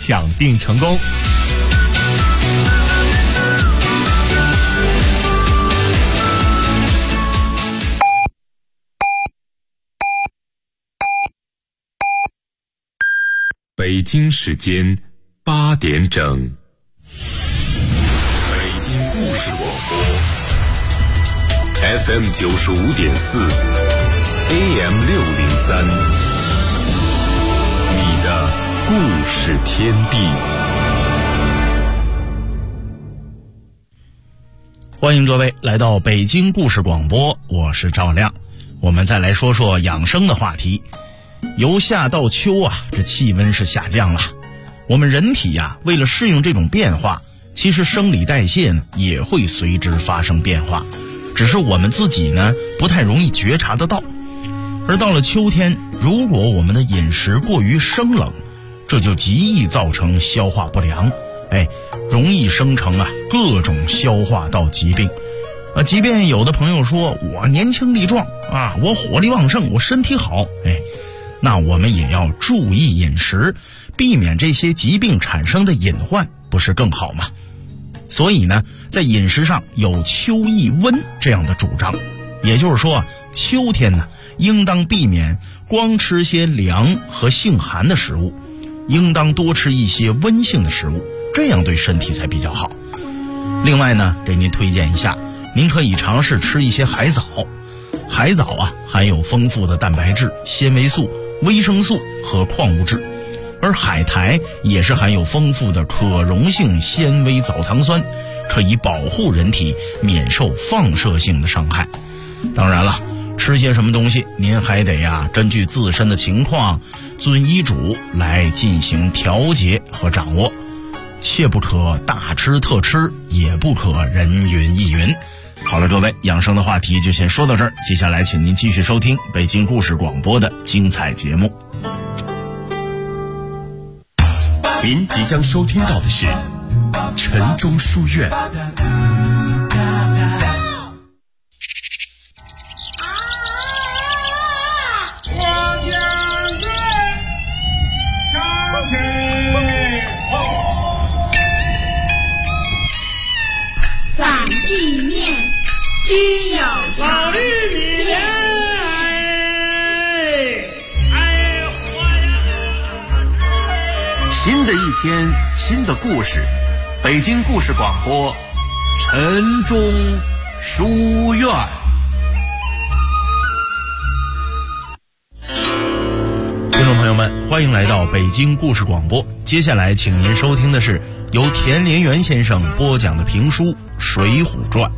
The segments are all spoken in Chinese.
抢订成功。北京时间8点整，北京故事广播 FM 95.4 AM 603，你的故事天地。 欢迎各位来到北京故事广播，我是赵亮。我们再来说说养生的话题。由夏到秋啊，这气温是下降了。我们人体呀，为了适应这种变化，其实生理代谢呢也会随之发生变化，只是我们自己呢不太容易觉察得到。而到了秋天，如果我们的饮食过于生冷，这就极易造成消化不良，容易生成各种消化道疾病。即便有的朋友说我年轻力壮啊，我火力旺盛，我身体好，那我们也要注意饮食，避免这些疾病产生的隐患，不是更好吗？所以呢，在饮食上有秋易温这样的主张，也就是说秋天呢，应当避免光吃些凉和性寒的食物，应当多吃一些温性的食物，这样对身体才比较好。另外呢，给您推荐一下，您可以尝试吃一些海藻。海藻含有丰富的蛋白质、纤维素、维生素和矿物质，而海苔也是含有丰富的可溶性纤维藻糖酸，可以保护人体免受放射性的伤害。当然了，吃些什么东西您还得根据自身的情况遵医嘱来进行调节和掌握，切不可大吃特吃，也不可人云亦云。好了，各位，养生的话题就先说到这儿，接下来请您继续收听北京故事广播的精彩节目。 您即将收听到的是晨钟书院。 反地面均有老玉米莲， 新的一天，新的故事，北京故事广播，晨钟书院。 听众朋友们，欢迎来到北京故事广播。接下来请您收听的是由田连元先生播讲的评书《水浒传》。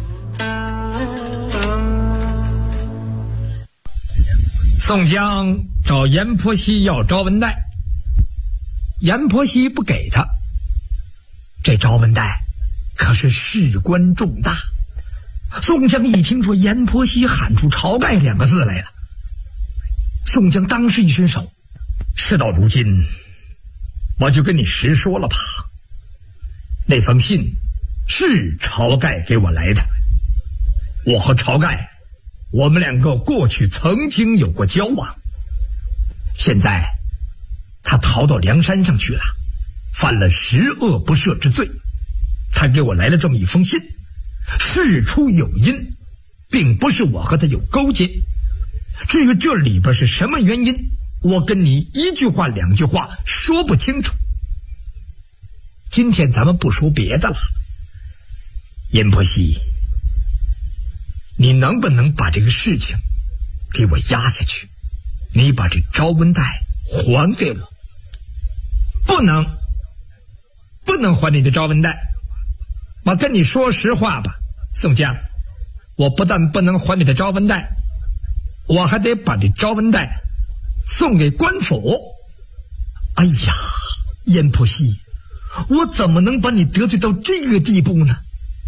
宋江找阎婆惜要招文带，阎婆惜不给他。这招文带可是事关重大。宋江一听说阎婆惜喊出晁盖2个字来了，宋江当时一伸手，事到如今，我就跟你实说了吧。那封信是晁盖给我来的，我和晁盖我们2个过去曾经有过交往，现在他逃到梁山上去了，犯了10恶不赦之罪，他给我来了这么一封信，事出有因，并不是我和他有勾结。至于这里边是什么原因，我跟你1句话2句话说不清楚。今天咱们不说别的了，阎婆惜，你能不能把这个事情给我压下去？你把这招文带还给我。不能还你的招文带。我跟你说实话吧，宋江，我不但不能还你的招文带，我还得把这招文带送给官府。哎呀，阎婆惜，我怎么能把你得罪到这个地步呢？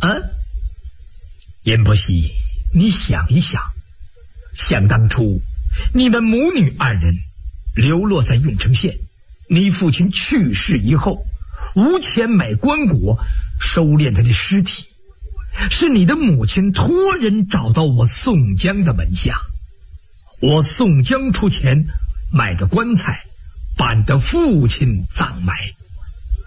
阎婆惜，你想一想，想当初你们母女2人流落在郓城县，你父亲去世以后，无钱买棺椁收敛他的尸体，是你的母亲托人找到我宋江的门下，我宋江出钱买的棺材，把你的父亲葬埋。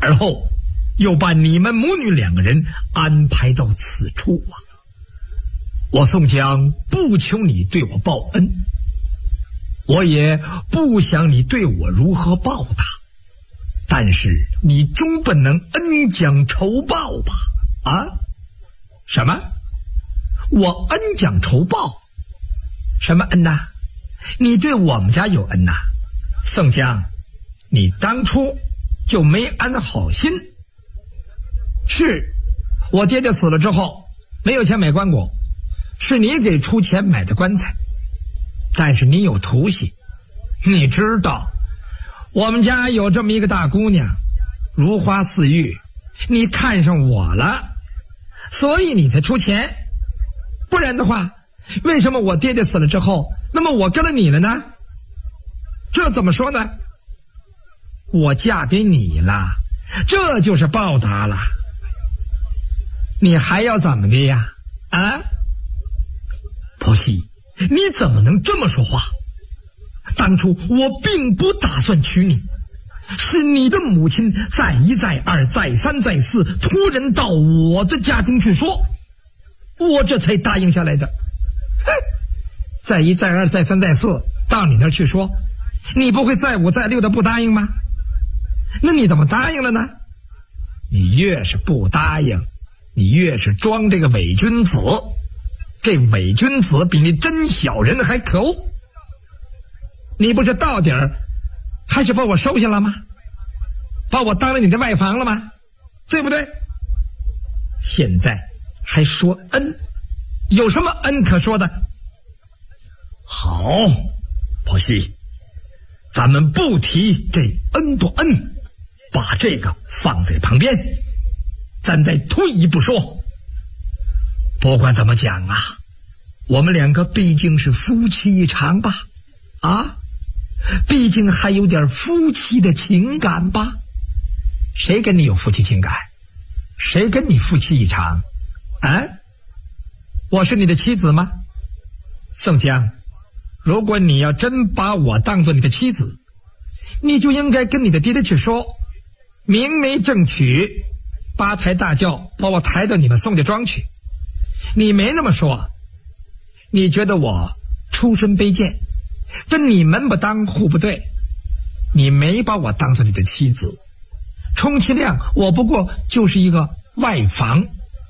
而后又把你们母女2个人安排到此处啊！我宋江不求你对我报恩，我也不想你对我如何报答，但是你终不能恩将仇报吧？啊？什么？我恩将仇报？什么恩呐？你对我们家有恩呐？宋江，你当初就没安好心。是我爹爹死了之后没有钱买棺椁，是你给出钱买的棺材，但是你有图心，你知道我们家有这么一个大姑娘，如花似玉，你看上我了，所以你才出钱，不然的话，为什么我爹爹死了之后，那么我跟了你了呢？这怎么说呢？我嫁给你了，这就是报答了。你还要怎么的呀？啊？婆媳，你怎么能这么说话？当初我并不打算娶你，是你的母亲再一再二再三再四托人到我的家中去说，我这才答应下来的。再一再二再三再四到你那儿去说，你不会再五再六的不答应吗？那你怎么答应了呢？你越是不答应，你越是装这个伪君子，这伪君子比你真小人还可恶。你不是到底儿还是把我收下了吗？把我当了你的外房了吗？对不对？现在还说恩，有什么恩可说的？好，婆媳，咱们不提这恩不恩，把这个放在旁边，咱再退一步说。不管怎么讲啊，我们2个毕竟是夫妻一场吧，啊，毕竟还有点夫妻的情感吧。谁跟你有夫妻情感？谁跟你夫妻一场？啊？我是你的妻子吗？宋江，如果你要真把我当做你的妻子，你就应该跟你的爹爹去说，明媒正娶，8抬大轿把我抬到你们宋家庄去。你没那么说，你觉得我出身卑贱，跟你门不当户不对，你没把我当做你的妻子，充其量我不过就是一个外房。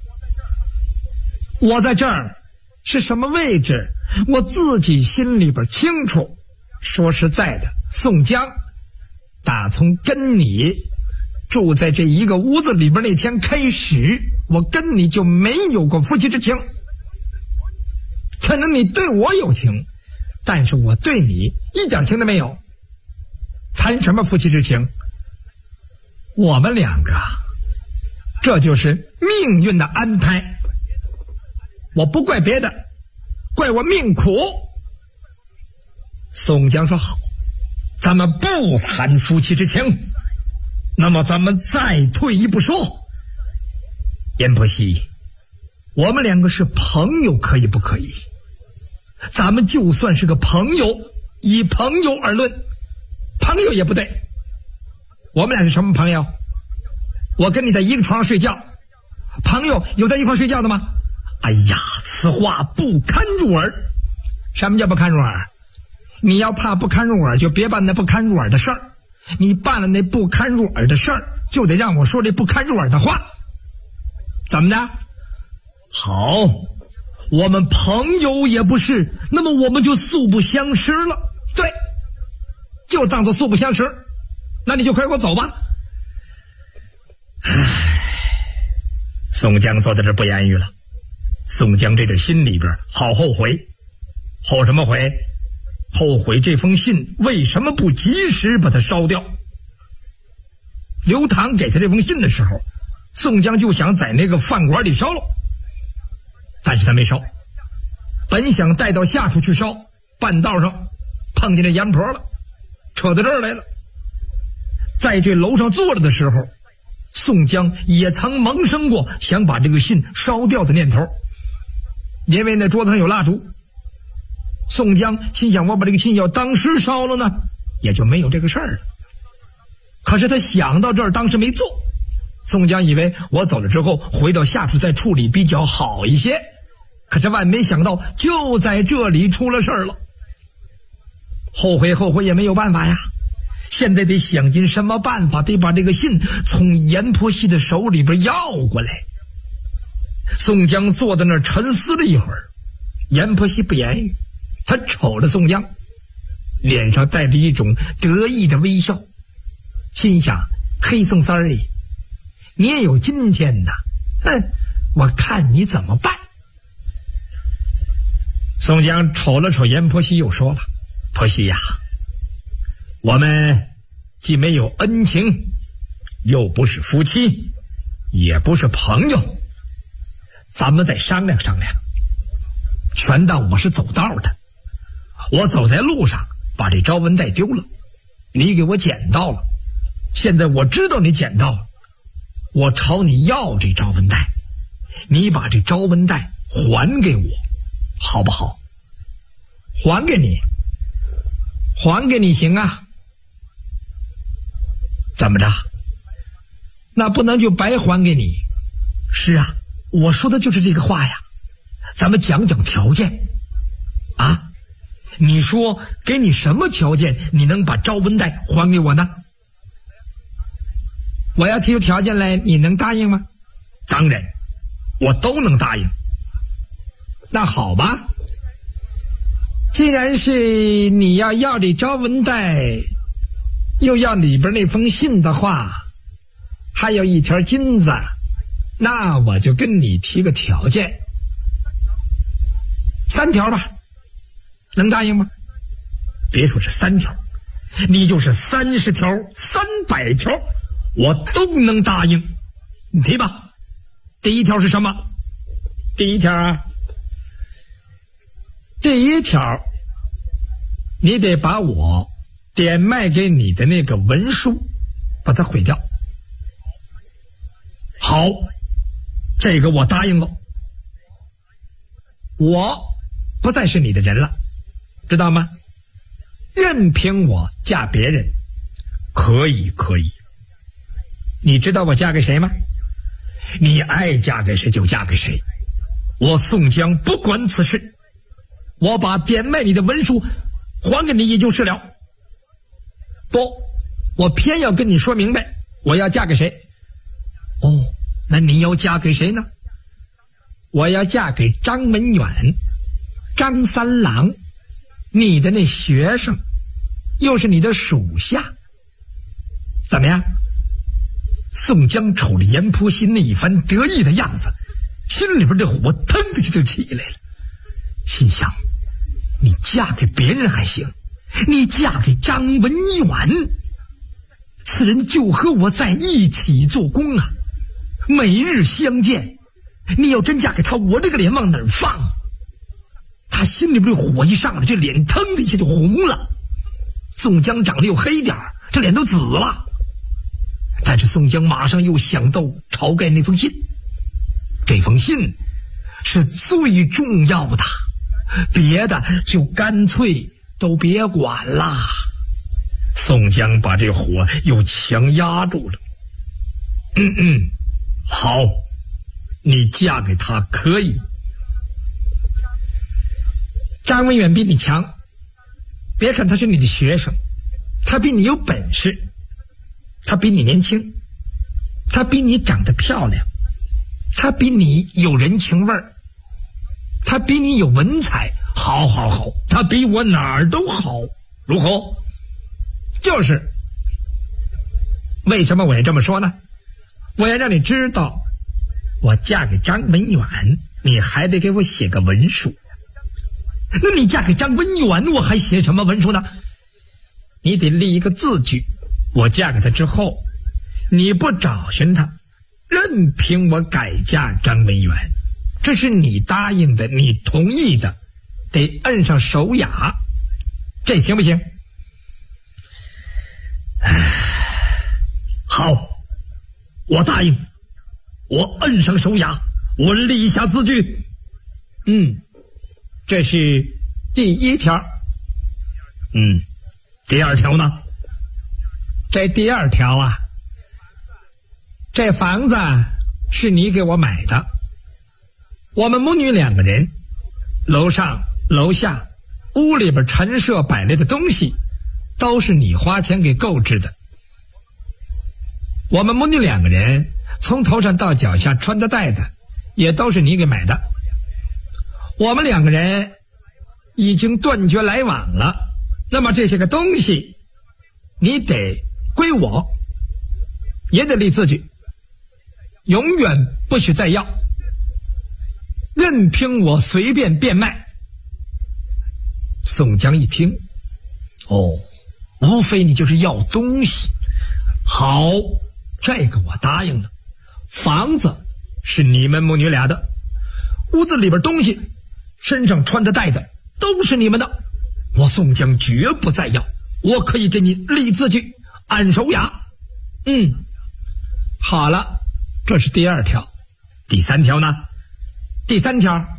我在这儿是什么位置，我自己心里边清楚。说实在的，宋江，打从跟你住在这一个屋子里边那天开始，我跟你就没有过夫妻之情。可能你对我有情，但是我对你一点情都没有，谈什么夫妻之情？我们2个，这就是命运的安排。我不怪别的，怪我命苦。宋江说好，咱们不谈夫妻之情，那么咱们再退一步说，阎婆惜，我们2个是朋友可以不可以？咱们就算是个朋友，以朋友而论，朋友也不对。我们俩是什么朋友？我跟你在一个床上睡觉，朋友有在一块睡觉的吗？哎呀，此话不堪入耳。什么叫不堪入耳？你要怕不堪入耳，就别办那不堪入耳的事儿。你办了那不堪入耳的事儿，就得让我说这不堪入耳的话。怎么的？好，我们朋友也不是，那么我们就素不相识了。对，就当作素不相识。那你就快给我走吧。宋江坐在这不言语了。宋江这个心里边好后悔，后什么悔？后悔这封信为什么不及时把它烧掉。刘唐给他这封信的时候，宋江就想在那个饭馆里烧了，但是他没烧，本想带到下处去烧，半道上碰见这阎婆了，扯到这儿来了。在这楼上坐着的时候，宋江也曾萌生过想把这个信烧掉的念头，因为那桌子上有蜡烛。宋江心想，我把这个信要当时烧了呢，也就没有这个事儿了。可是他想到这儿，当时没做。 宋江以为我走了之后回到下处再处理比较好一些，可是万没想到就在这里出了事儿了。后悔也没有办法呀，现在得想尽什么办法，得把这个信从阎婆惜的手里边要过来。宋江坐在那儿沉思了一会儿，阎婆惜不言语，他瞅着宋江，脸上带着一种得意的微笑，心想：黑宋三儿爷，你也有今天呐，我看你怎么办。宋江瞅了瞅阎婆惜，又说了：婆惜呀，我们既没有恩情，又不是夫妻，也不是朋友，咱们再商量商量。全当我是走道的，我走在路上把这招文带丢了，你给我捡到了，现在我知道你捡到了，我朝你要这招文带，你把这招文带还给我好不好？还给你，还给你行啊？怎么着？那不能就白还给你。是啊，我说的就是这个话呀，咱们讲讲条件啊。你说给你什么条件你能把招文带还给我呢？我要提出条件来，你能答应吗？当然，我都能答应。那好吧，既然是你要这招文带，又要里边那封信的话，还有一条金子，那我就跟你提个条件，3条吧，能答应吗？别说是3条，你就是30条、300条，我都能答应。你提吧。第一条是什么？第一条啊，第一条，你得把我点卖给你的那个文书把它毁掉。好，这个我答应了，我不再是你的人了，知道吗？任凭我嫁别人，可以。你知道我嫁给谁吗？你爱嫁给谁就嫁给谁，我宋江不管此事，我把点卖你的文书还给你也就是了。不，我偏要跟你说明白，我要嫁给谁。哦，那你要嫁给谁呢？我要嫁给张文远，张三郎，你的那学生，又是你的属下，怎么样？宋江瞅着阎婆惜那一番得意的样子，心里边这火腾的就起来了，心想：你嫁给别人还行，你嫁给张文远，此人就和我在一起做工啊，每日相见，你要真嫁给他，我这个脸往哪儿放？他心里边火一上来，这脸腾的一下就红了。宋江长得又黑点儿，这脸都紫了。但是宋江马上又想到晁盖那封信，这封信是最重要的，别的就干脆都别管了。宋江把这火又强压住了。好，你嫁给他可以。张文远比你强，别看他是你的学生，他比你有本事，他比你年轻，他比你长得漂亮，他比你有人情味儿，他比你有文采，好，他比我哪儿都好。如何？就是为什么我要这么说呢？我要让你知道，我嫁给张文远，你还得给我写个文书。那你嫁给张文远，我还写什么文书呢？你得立一个字据，我嫁给他之后，你不找寻他，任凭我改嫁张文远，这是你答应的，你同意的，得摁上手雅，这行不行？好，我答应，我摁上手雅，我立下字据。这是第一条。第二条呢？这第二条啊， 这房子是你给我买的，我们母女2个人，楼上楼下屋里边陈设摆来的东西都是你花钱给购置的。我们母女2个人从头上到脚下穿的戴的也都是你给买的。我们2个人已经断绝来往了，那么这些个东西你得归我，也得立字据，永远不许再要，任凭我随便变卖。宋江一听，无非你就是要东西，好，这个我答应了。房子是你们母女俩的，屋子里边东西身上穿的戴的都是你们的，我宋江绝不再要，我可以给你立字据，按手押。好了，这是第2条。第3条呢？第三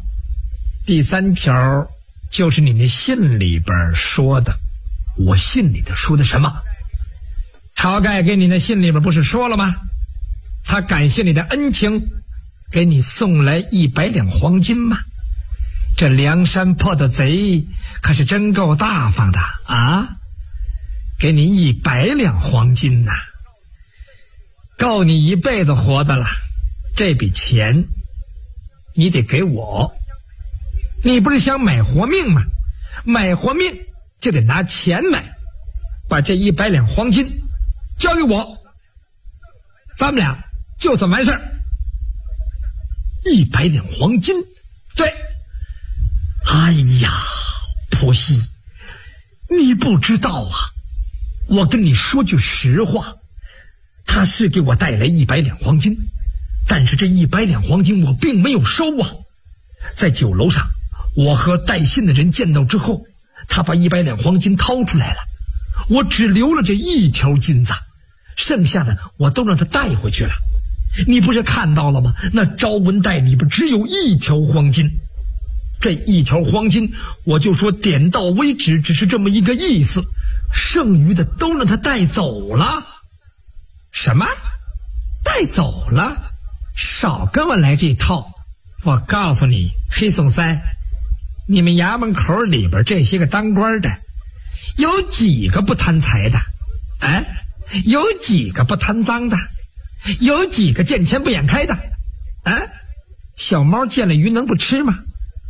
条就是你那信里边说的。我信里头说的什么？晁盖给你那信里边不是说了吗？他感谢你的恩情，给你送来100两黄金吗？这梁山泊的贼可是真够大方的啊！给你100两黄金呐，够你一辈子活的了。这笔钱你得给我，你不是想买活命吗？买活命就得拿钱买，把这100两黄金交给我，咱们俩就算完事儿。100两黄金，对。哎呀，婆媳，你不知道啊，我跟你说句实话，他是给我带来100两黄金，但是这100两黄金我并没有收啊。在酒楼上，我和带信的人见到之后，他把100两黄金掏出来了，我只留了这1条金子，剩下的我都让他带回去了。你不是看到了吗？那招文袋里边只有1条黄金，这1条黄金我就说点到为止，只是这么一个意思，剩余的都让他带走了。什么？带走了？少跟我来这套！我告诉你，黑宋三，你们衙门口里边这些个当官的，有几个不贪财的？有几个不贪赃的？有几个见钱不眼开的？小猫见了鱼能不吃吗？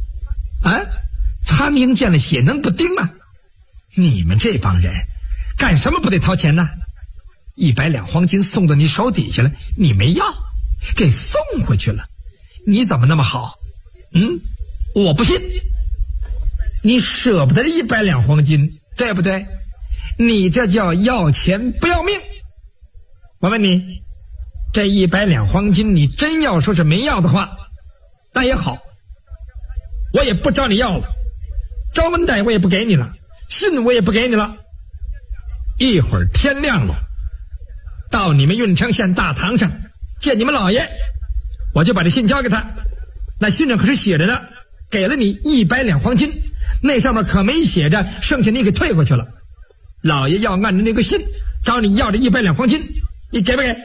苍蝇见了血能不叮吗？你们这帮人干什么不得掏钱呢？100两黄金送到你手底下了，你没要，给送回去了，你怎么那么好？我不信，你舍不得100两黄金，对不对？你这叫要钱不要命。我问你，这100两黄金你真要说是没要的话，那也好，我也不找你要了，招文袋我也不给你了，信我也不给你了。一会儿天亮了，到你们郓城县大堂上见你们老爷，我就把这信交给他。那信上可是写着的，给了你100两黄金，那上面可没写着剩下你给退回去了。老爷要按着那个信找你要这100两黄金，你给不给？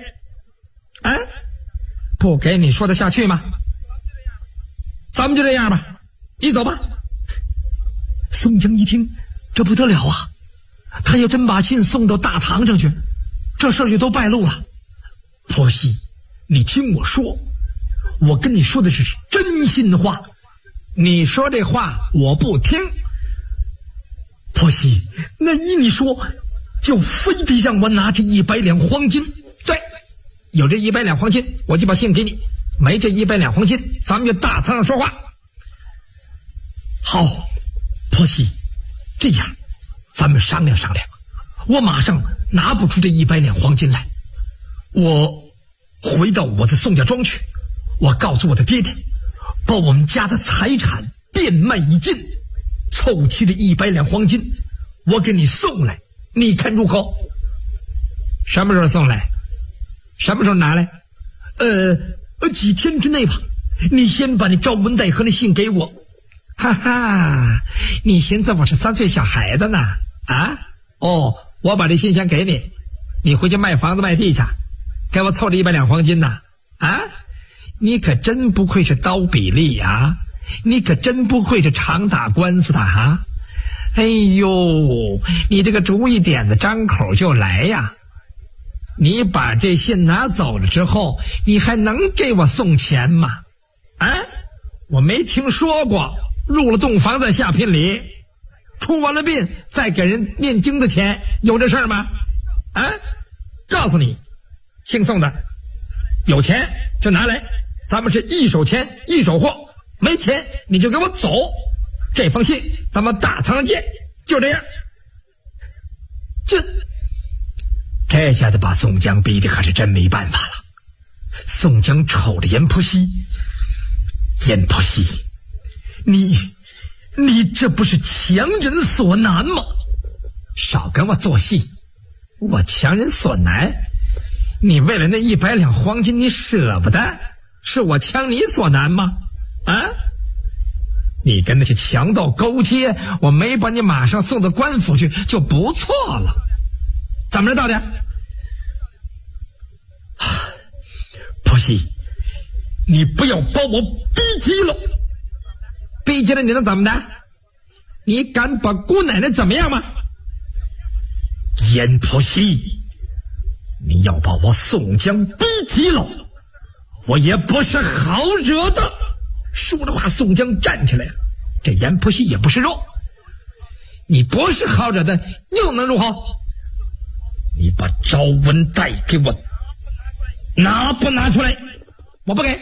不给你说得下去吗？咱们就这样吧，你走吧。宋江一听，这不得了啊，他要真把信送到大堂上去，这事儿就都败露了。婆媳，你听我说，我跟你说的是真心话，你说这话我不听。婆媳，那依你说，就非得让我拿这100两黄金。对，有这100两黄金，我就把信给你；没这100两黄金，咱们就大堂上说话。好，婆媳，这样咱们商量商量，我马上拿不出这100两黄金来，我回到我的宋家庄去，我告诉我的爹爹，把我们家的财产变卖一尽，凑齐这100两黄金，我给你送来，你看如何？什么时候送来？什么时候拿来？几天之内吧。你先把那招文袋和那信给我。哈哈，你寻思我是3岁小孩子呢？我把这信先给你，你回去卖房子卖地去， 给我凑了100两黄金呐！啊，你可真不愧是刀比利呀，你可真不愧是常打官司的哈！哎呦，你这个主意点子张口就来呀！你把这信拿走了之后，你还能给我送钱吗？啊，我没听说过入了洞房再下聘礼，出完了殡再给人念经的钱，有这事儿吗？啊，告诉你，姓宋的，有钱就拿来，咱们是一手钱一手货，没钱你就给我走。这封信咱们大堂上见，就这样。这下子把宋江逼得可是真没办法了。宋江瞅着阎婆惜，阎婆惜，你这不是强人所难吗？少跟我做戏，我强人所难？你为了那100两黄金你舍不得，是我强你所难吗？啊，你跟那些强盗勾结，我没把你马上送到官府去就不错了。怎么着道的？婆惜，你不要把我逼急了，逼急了你能怎么的？你敢把姑奶奶怎么样吗？阎婆惜，你要把我宋江逼急了，我也不是好惹的。说着话，宋江站起来了。这阎婆惜也不是肉，你不是好惹的，又能如何？你把招文带给我，拿不拿出来？我不给。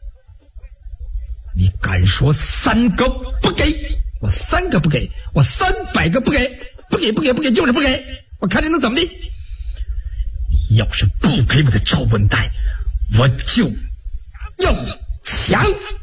你敢说3个不给？我3个不给，我300个不给，不给，就是不给。我看你能怎么地？你要是不给我的招文带，我就要抢！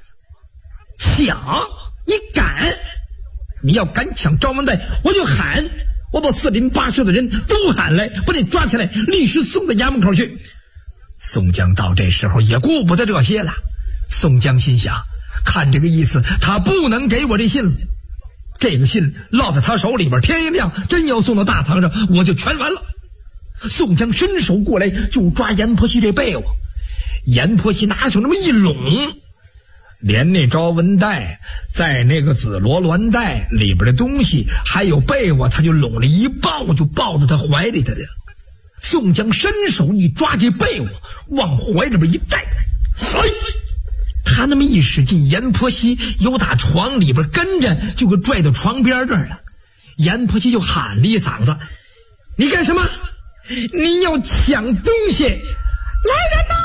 你敢？你要敢抢招文带，我就喊，我把4邻8舍的人都喊来，把你抓起来，立时送到衙门口去。宋江到这时候也顾不得这些了。宋江心想，看这个意思，他不能给我这信了。这个信落在他手里边，天一亮，真要送到大堂上，我就全完了。宋江伸手过来就抓阎婆惜这被窝，阎婆惜拿手那么一拢，连那招文带在那个紫罗鸾带里边的东西还有被窝，他就拢了一抱，就抱到他怀里头去了。宋江伸手一抓这被窝，往怀里边一带，他那么一使劲，阎婆惜由打床里边跟着就给拽到床边这儿了。阎婆惜就喊了一嗓子：“你干什么？你要抢东西！来人呐！”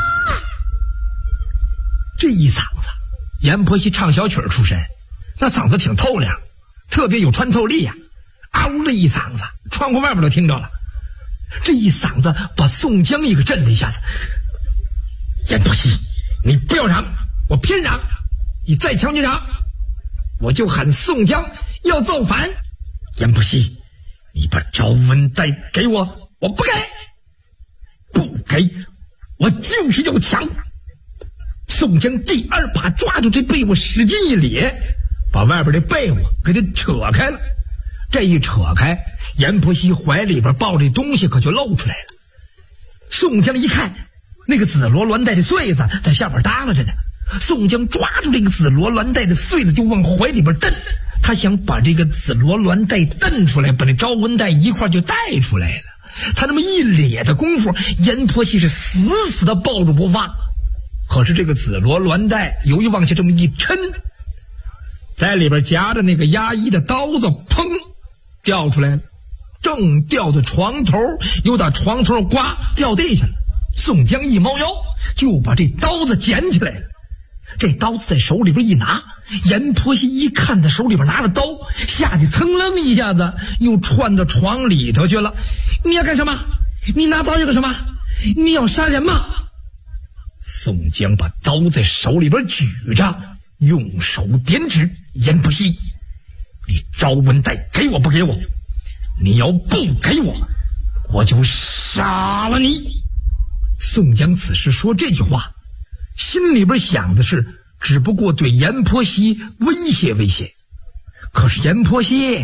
这一嗓子，阎婆惜唱小曲出身，那嗓子挺透亮，特别有穿透力呀。嗷的一嗓子，窗户外边都听着了。这一嗓子把宋江一个震了一下子。阎婆惜，你不要嚷，我偏嚷，你再强去嚷，我就喊宋江要造反。阎婆惜，你把招文带给我，我不给，不给，我就是要抢。宋江第2把抓住这被窝，使劲一咧，把外边这被窝给他扯开了。这一扯开，阎婆惜怀里边抱着东西可就露出来了。宋江一看，那个紫罗鸾带的穗子在下边耷拉着呢。宋江抓住这个紫罗鸾带的穗子就往怀里边蹬，他想把这个紫罗鸾带蹬出来，把这招文带一块就带出来了。他那么一咧的功夫，阎婆惜是死死的抱住不放。可是这个紫罗鸾带由于往下这么一抻，在里边夹着那个压衣的刀子，砰掉出来了，正掉到床头，又到床头呱掉地下了。宋江一猫腰就把这刀子捡起来了。这刀子在手里边一拿，阎婆惜一看他手里边拿着刀，吓得噌楞一下子又窜到床里头去了。你要干什么？你拿刀要干什么？你要杀人吗？宋江把刀在手里边举着，用手点指：阎婆惜，你招文带给我不给我？你要不给我，我就杀了你。宋江此时说这句话，心里边想的是只不过对阎婆惜威胁威胁。可是阎婆惜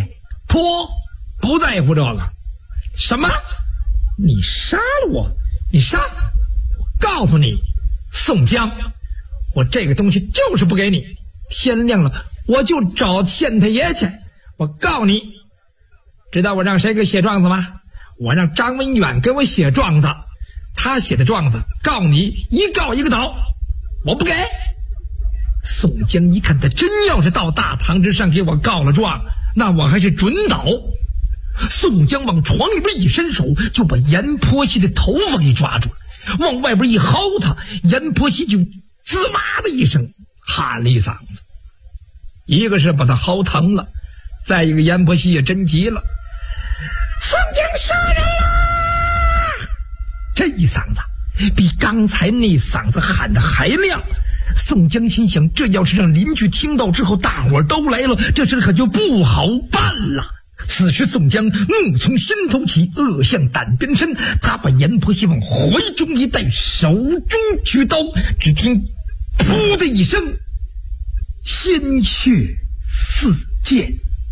不在乎这个。什么？你杀了我？你杀？ 告诉你，宋江，我这个东西就是不给你，天亮了我就找县太爷去。我告你，知道我让谁给写状子吗？我让张文远给我写状子，他写的状子告你一告一个倒，我不给。宋江一看，他真要是到大堂之上给我告了状，那我还是准倒。宋江往床里边一伸手，就把阎婆惜的头发给抓住了，往外边一薅他，阎婆惜就滋嘛的一声喊了一嗓子。一个是把他薅疼了，再一个阎婆惜也真急了，宋江杀人了！这一嗓子比刚才那嗓子喊的还亮。宋江心想，这要是让邻居听到之后，大伙都来了，这事可就不好办了。此时宋江怒从心头起，恶向胆边生，他把阎婆惜往怀中一带，手中举刀，只听噗的一声，鲜血四溅。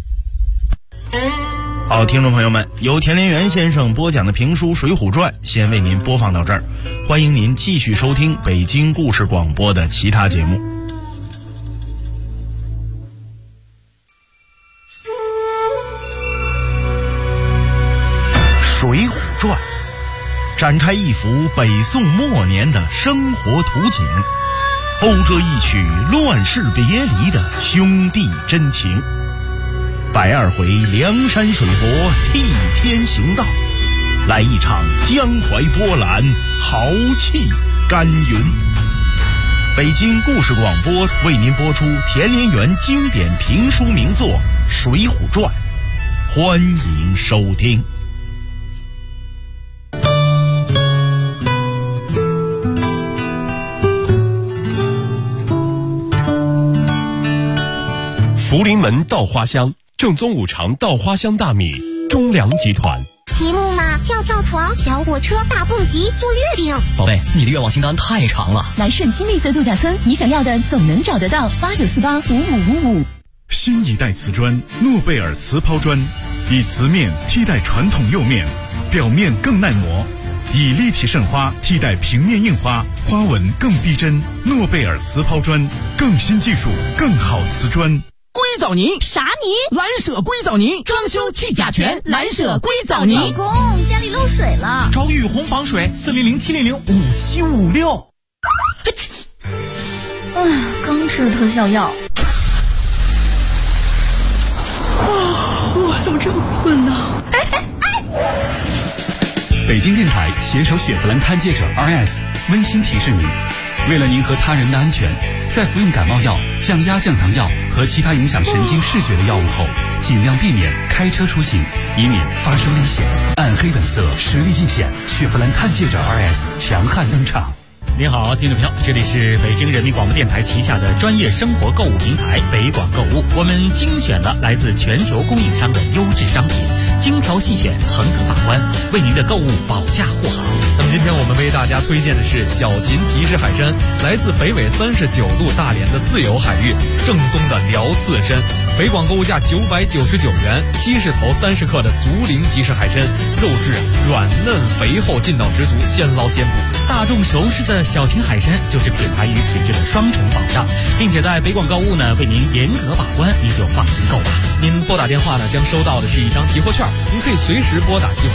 好，听众朋友们，由田连元先生播讲的评书《水浒传》先为您播放到这儿，欢迎您继续收听北京故事广播的其他节目。《水浒传》展开一幅北宋末年的生活图景，勾着一曲乱世别离的兄弟真情。120回梁山水泊替天行道，来一场江淮波澜，豪气干云。北京故事广播为您播出田连元经典评书名作《水浒传》，欢迎收听。 福临门稻花香，正宗五常稻花香大米，中粮集团。 骑木马、跳跳床、小火车、大蹦极、做月饼。 宝贝，你的愿望清单太长了。 来顺新绿色度假村，你想要的总能找得到。89485555。 新一代瓷砖诺贝尔瓷抛砖，以瓷面替代传统釉面，表面更耐磨，以立体渗花替代平面印花，花纹更逼真。诺贝尔瓷抛砖，更新技术，更好瓷砖。 硅藻泥啥泥？ 蓝舍硅藻泥，装修去甲醛，蓝舍硅藻泥。 老公，家里漏水了， 找雨虹防水，400-700-5756。 刚吃了特效药。我怎么这么困呢？ 北京电台携手雪佛兰探界者 RS 温馨提示您，为了您和他人的安全，在服用感冒药、降压降糖药和其他影响神经视觉的药物后，尽量避免开车出行，以免发生危险。暗黑本色，实力尽显，雪佛兰探界者 RS 强悍登场。 您好，听众朋友，这里是北京人民广播电台旗下的专业生活购物平台北广购物，我们精选了来自全球供应商的优质商品，精挑细选，层层把关，为您的购物保驾护航。 那么今天我们为大家推荐的是小秦集市海参，来自北纬39度大连的自由海域，正宗的辽刺参。北广购物价999元，70头30克的竹林集市海参，肉质软嫩肥厚，劲道十足，现捞现捕。 大众熟识的小秦海参就是品牌与品质的双重保障，并且在北广购物呢为您严格把关，您就放心购吧。 您拨打电话呢将收到的是一张提货券，您可以随时拨打提货